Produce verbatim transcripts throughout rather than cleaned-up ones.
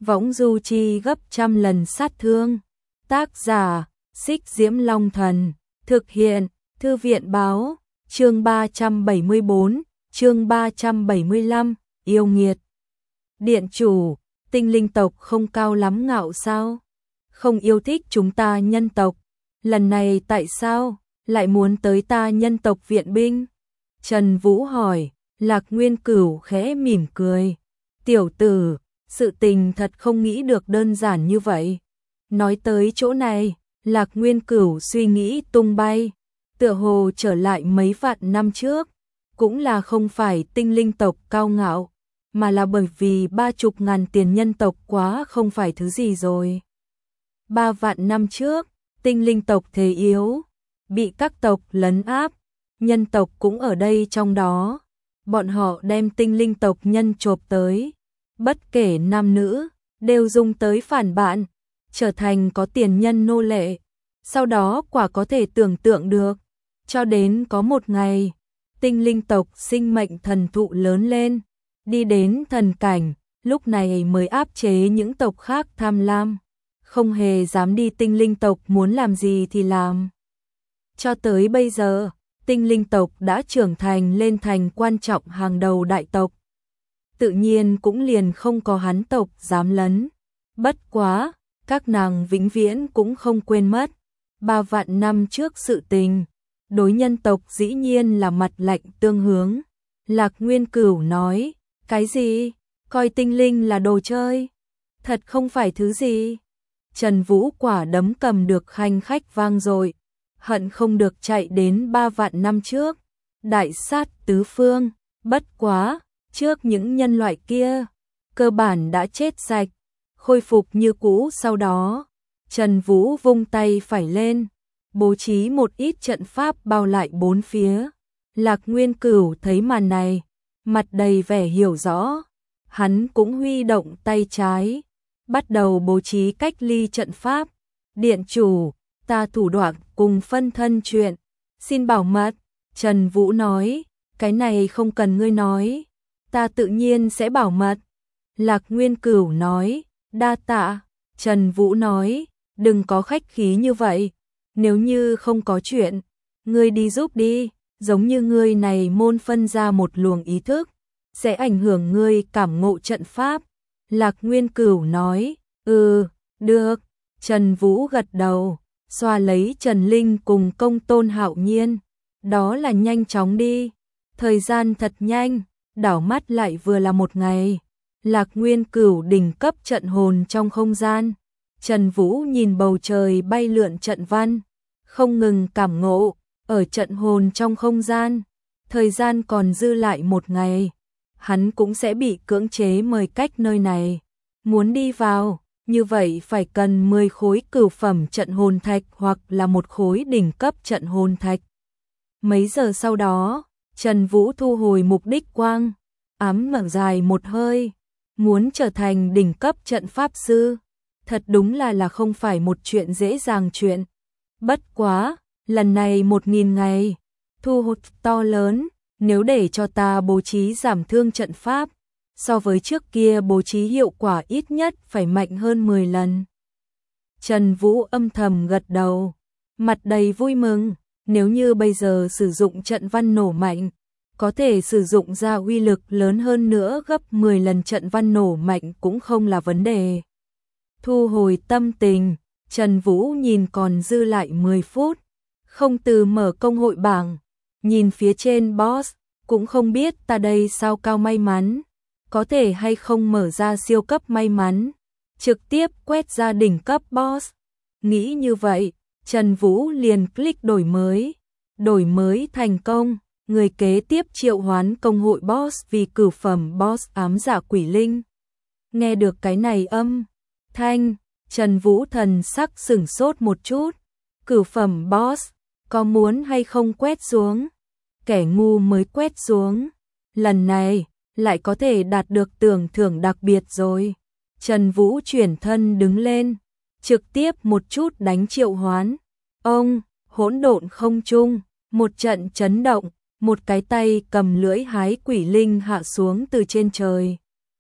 võng du chi gấp trăm lần sát thương. Tác giả, Xích Diễm Long Thần, thực hiện, Thư viện báo, chương ba trăm bảy mươi bốn, chương ba trăm bảy mươi lăm, yêu nghiệt. Điện chủ, tinh linh tộc không cao lắm ngạo sao? Không yêu thích chúng ta nhân tộc, lần này tại sao lại muốn tới ta nhân tộc viện binh? Trần Vũ hỏi. Lạc Nguyên Cửu khẽ mỉm cười. Tiểu tử, sự tình thật không nghĩ được đơn giản như vậy. Nói tới chỗ này, Lạc Nguyên Cửu suy nghĩ tung bay, tựa hồ trở lại mấy vạn năm trước, cũng là không phải tinh linh tộc cao ngạo, mà là bởi vì ba chục ngàn tiền nhân tộc quá không phải thứ gì rồi. Ba vạn năm trước, tinh linh tộc thế yếu, bị các tộc lấn áp, nhân tộc cũng ở đây trong đó. Bọn họ đem tinh linh tộc nhân chộp tới, bất kể nam nữ, đều dùng tới phản bạn, trở thành có tiền nhân nô lệ. Sau đó quả có thể tưởng tượng được, cho đến có một ngày, tinh linh tộc sinh mệnh thần thụ lớn lên, đi đến thần cảnh, lúc này mới áp chế những tộc khác tham lam, không hề dám đi tinh linh tộc muốn làm gì thì làm. Cho tới bây giờ, tinh linh tộc đã trưởng thành lên thành quan trọng hàng đầu đại tộc. Tự nhiên cũng liền không có hắn tộc dám lấn. Bất quá, các nàng vĩnh viễn cũng không quên mất. Ba vạn năm trước sự tình, đối nhân tộc dĩ nhiên là mặt lạnh tương hướng. Lạc Nguyên Cửu nói, cái gì? Coi tinh linh là đồ chơi? Thật không phải thứ gì. Trần Vũ quả đấm cầm được khanh khách vang dội, hận không được chạy đến ba vạn năm trước, đại sát tứ phương. Bất quá, trước những nhân loại kia, cơ bản đã chết sạch, khôi phục như cũ. Sau đó, Trần Vũ vung tay phải lên, bố trí một ít trận pháp bao lại bốn phía. Lạc Nguyên Cửu thấy màn này, mặt đầy vẻ hiểu rõ, hắn cũng huy động tay trái, bắt đầu bố trí cách ly trận pháp. Điện chủ, ta thủ đoạn cùng phân thân chuyện, xin bảo mật. Trần Vũ nói, cái này không cần ngươi nói, ta tự nhiên sẽ bảo mật. Lạc Nguyên Cửu nói, đa tạ. Trần Vũ nói, đừng có khách khí như vậy, nếu như không có chuyện, ngươi đi giúp đi, giống như ngươi này môn phân ra một luồng ý thức, sẽ ảnh hưởng ngươi cảm ngộ trận pháp. Lạc Nguyên Cửu nói, ừ, được. Trần Vũ gật đầu, xoa lấy Trần Linh cùng Công Tôn Hạo Nhiên, đó là nhanh chóng đi. Thời gian thật nhanh, đảo mắt lại vừa là một ngày. Lạc Nguyên Cửu đỉnh cấp trận hồn trong không gian. Trần Vũ nhìn bầu trời bay lượn trận văn, không ngừng cảm ngộ, ở trận hồn trong không gian. Thời gian còn dư lại một ngày, hắn cũng sẽ bị cưỡng chế mời cách nơi này. Muốn đi vào, như vậy phải cần mười khối cửu phẩm trận hồn thạch hoặc là một khối đỉnh cấp trận hồn thạch. Mấy giờ sau đó, Trần Vũ thu hồi mục đích quang, ám mở dài một hơi, muốn trở thành đỉnh cấp trận pháp sư, thật đúng là là không phải một chuyện dễ dàng chuyện. Bất quá, lần này một nghìn ngày, thu hút to lớn, nếu để cho ta bố trí giảm thương trận pháp, so với trước kia bố trí hiệu quả ít nhất phải mạnh hơn mười lần. Trần Vũ âm thầm gật đầu, mặt đầy vui mừng, nếu như bây giờ sử dụng trận văn nổ mạnh, có thể sử dụng ra uy lực lớn hơn nữa gấp mười lần trận văn nổ mạnh cũng không là vấn đề. Thu hồi tâm tình, Trần Vũ nhìn còn dư lại mười phút, không từ mở công hội bảng, nhìn phía trên boss, cũng không biết ta đây sao cao may mắn, có thể hay không mở ra siêu cấp may mắn, trực tiếp quét ra đỉnh cấp boss. Nghĩ như vậy, Trần Vũ liền click đổi mới, đổi mới thành công, người kế tiếp triệu hoán công hội boss vì cửu phẩm boss ám giả quỷ linh. Nghe được cái này âm thanh, Trần Vũ thần sắc sửng sốt một chút, cửu phẩm boss, có muốn hay không quét xuống? Kẻ ngu mới quét xuống, lần này lại có thể đạt được tưởng thưởng đặc biệt rồi. Trần Vũ chuyển thân đứng lên, trực tiếp một chút đánh triệu hoán. Ông, hỗn độn không trung, một trận chấn động, một cái tay cầm lưỡi hái quỷ linh hạ xuống từ trên trời.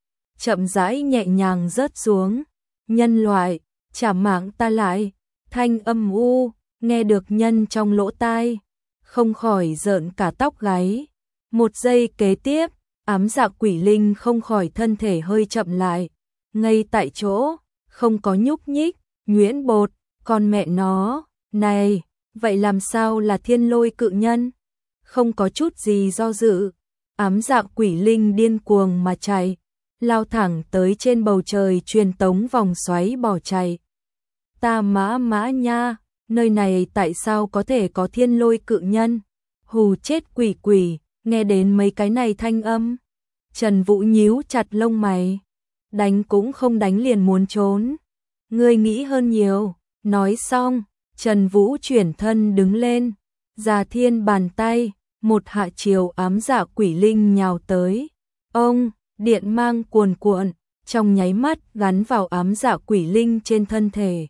chậm rãi nhẹ nhàng rớt xuống. Nhân loại, trả mạng ta lại. Thanh âm u, nghe được nhân trong lỗ tai, không khỏi rợn cả tóc gáy. Một giây kế tiếp, ám dạ quỷ linh không khỏi thân thể hơi chậm lại, ngay tại chỗ, không có nhúc nhích. Nhuyễn bột, con mẹ nó, này, vậy làm sao là thiên lôi cự nhân? Không có chút gì do dự, ám dạ quỷ linh điên cuồng mà chạy, lao thẳng tới trên bầu trời truyền tống vòng xoáy bỏ chạy. Ta mã mã nha, nơi này tại sao có thể có thiên lôi cự nhân? Hù chết quỷ quỷ, nghe đến mấy cái này thanh âm. Trần Vũ nhíu chặt lông mày, đánh cũng không đánh liền muốn trốn. Ngươi nghĩ hơn nhiều, nói xong, Trần Vũ chuyển thân đứng lên, già thiên bàn tay, một hạ chiều ám dạ quỷ linh nhào tới. Ông, điện mang cuồn cuộn, trong nháy mắt gắn vào ám dạ quỷ linh trên thân thể.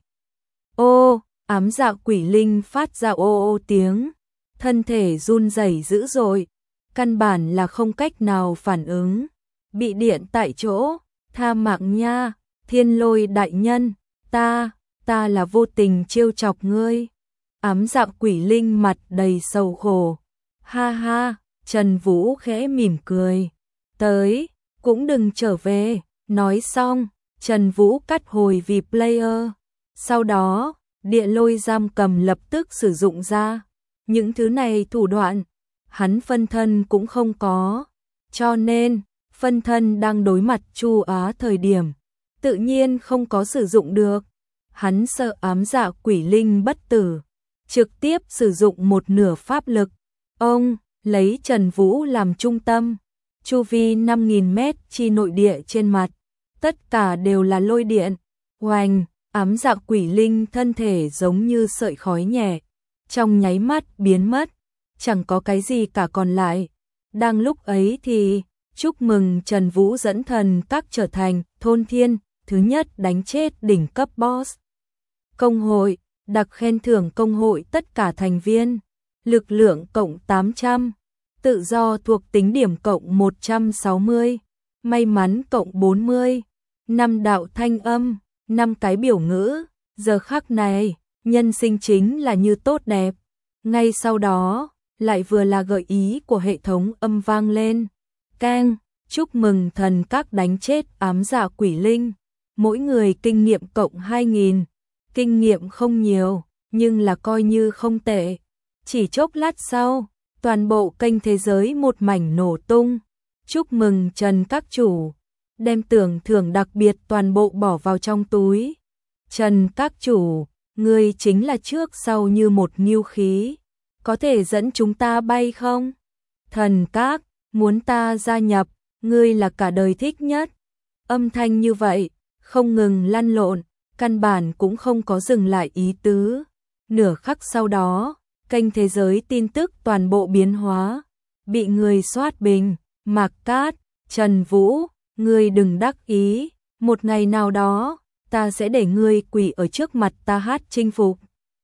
Ô, ám dạ quỷ linh phát ra ô ô tiếng, thân thể run rẩy dữ dội, căn bản là không cách nào phản ứng, bị điện tại chỗ. Tha mạng nha, thiên lôi đại nhân, ta, ta là vô tình trêu chọc ngươi. Ám dạ quỷ linh mặt đầy sầu khổ. Ha ha, Trần Vũ khẽ mỉm cười. Tới, cũng đừng trở về. Nói xong, Trần Vũ cắt hồi vì player. Sau đó, địa lôi giam cầm lập tức sử dụng ra. Những thứ này thủ đoạn, hắn phân thân cũng không có. Cho nên, phân thân đang đối mặt Chu Á thời điểm, tự nhiên không có sử dụng được. Hắn sợ ám dạ quỷ linh bất tử, trực tiếp sử dụng một nửa pháp lực. Ông lấy Trần Vũ làm trung tâm, chu vi năm nghìn mét chi nội địa trên mặt, tất cả đều là lôi điện. Oanh, ám dạ quỷ linh thân thể giống như sợi khói nhẹ, trong nháy mắt biến mất, chẳng có cái gì cả còn lại. Đang lúc ấy thì chúc mừng Trần Vũ dẫn thần các trở thành thôn thiên thứ nhất đánh chết đỉnh cấp boss. Công hội, đặc khen thưởng công hội tất cả thành viên, lực lượng cộng tám trăm, tự do thuộc tính điểm cộng một trăm sáu mươi, may mắn cộng bốn mươi, năm đạo thanh âm, năm cái biểu ngữ. Giờ khắc này, nhân sinh chính là như tốt đẹp. Ngay sau đó, lại vừa là gợi ý của hệ thống âm vang lên. Keng, chúc mừng thần các đánh chết ám dạ quỷ linh. Mỗi người kinh nghiệm cộng hai nghìn. Kinh nghiệm không nhiều, nhưng là coi như không tệ. Chỉ chốc lát sau, toàn bộ kênh thế giới một mảnh nổ tung. Chúc mừng Trần các chủ, đem tưởng thưởng đặc biệt toàn bộ bỏ vào trong túi. Trần các chủ, ngươi chính là trước sau như một ngưu khí, có thể dẫn chúng ta bay không? Thần các, muốn ta gia nhập, ngươi là cả đời thích nhất. Âm thanh như vậy, không ngừng lăn lộn, căn bản cũng không có dừng lại ý tứ. Nửa khắc sau đó, kênh thế giới tin tức toàn bộ biến hóa, bị người soát bình. Mạc Cát, Trần Vũ, ngươi đừng đắc ý, một ngày nào đó, ta sẽ để ngươi quỳ ở trước mặt ta hát chinh phục.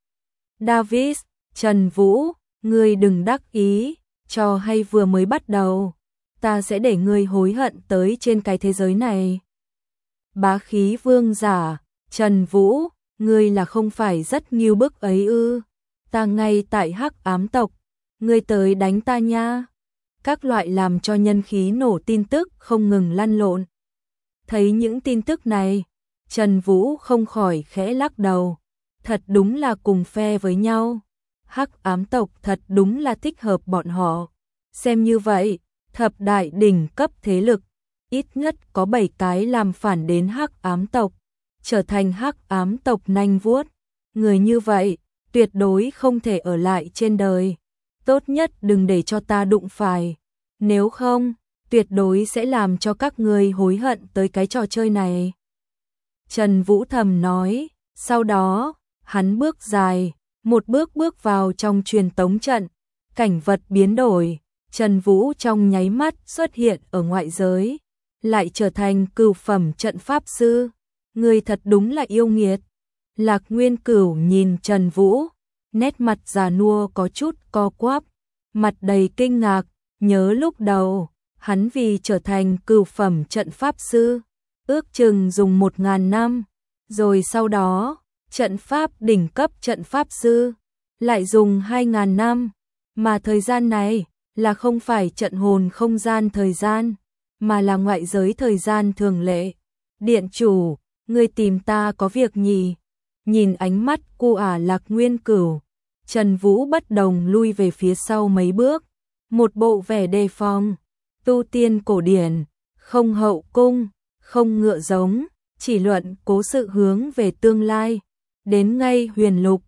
Davis, Trần Vũ, ngươi đừng đắc ý, trò hay vừa mới bắt đầu, ta sẽ để ngươi hối hận tới trên cái thế giới này. Bá khí vương giả, Trần Vũ, ngươi là không phải rất nghiêu bức ấy ư? Ta ngay tại Hắc Ám tộc, ngươi tới đánh ta nha. Các loại làm cho nhân khí nổ tin tức không ngừng lăn lộn. Thấy những tin tức này, Trần Vũ không khỏi khẽ lắc đầu. Thật đúng là cùng phe với nhau. Hắc Ám tộc thật đúng là thích hợp bọn họ. Xem như vậy, thập đại đỉnh cấp thế lực, ít nhất có bảy cái làm phản đến Hắc Ám tộc, trở thành Hắc Ám tộc nanh vuốt. Người như vậy, tuyệt đối không thể ở lại trên đời. Tốt nhất đừng để cho ta đụng phải. Nếu không, tuyệt đối sẽ làm cho các ngươi hối hận tới cái trò chơi này. Trần Vũ thầm nói, sau đó, hắn bước dài, một bước bước vào trong truyền tống trận, cảnh vật biến đổi, Trần Vũ trong nháy mắt xuất hiện ở ngoại giới, lại trở thành cửu phẩm trận pháp sư. Người thật đúng là yêu nghiệt. Lạc Nguyên Cửu nhìn Trần Vũ, nét mặt già nua có chút co quắp, mặt đầy kinh ngạc, nhớ lúc đầu, hắn vì trở thành cửu phẩm trận pháp sư, ước chừng dùng một ngàn năm, rồi sau đó, trận pháp đỉnh cấp trận pháp sư, lại dùng hai ngàn năm, mà thời gian này là không phải trận hồn không gian thời gian, mà là ngoại giới thời gian thường lệ. Điện chủ, ngươi tìm ta có việc nhỉ? Nhìn ánh mắt cu ả Lạc Nguyên Cửu, Trần Vũ bất đồng lui về phía sau mấy bước, một bộ vẻ đề phòng, tu tiên cổ điển, không hậu cung, không ngựa giống, chỉ luận cố sự hướng về tương lai, đến ngay huyền lục,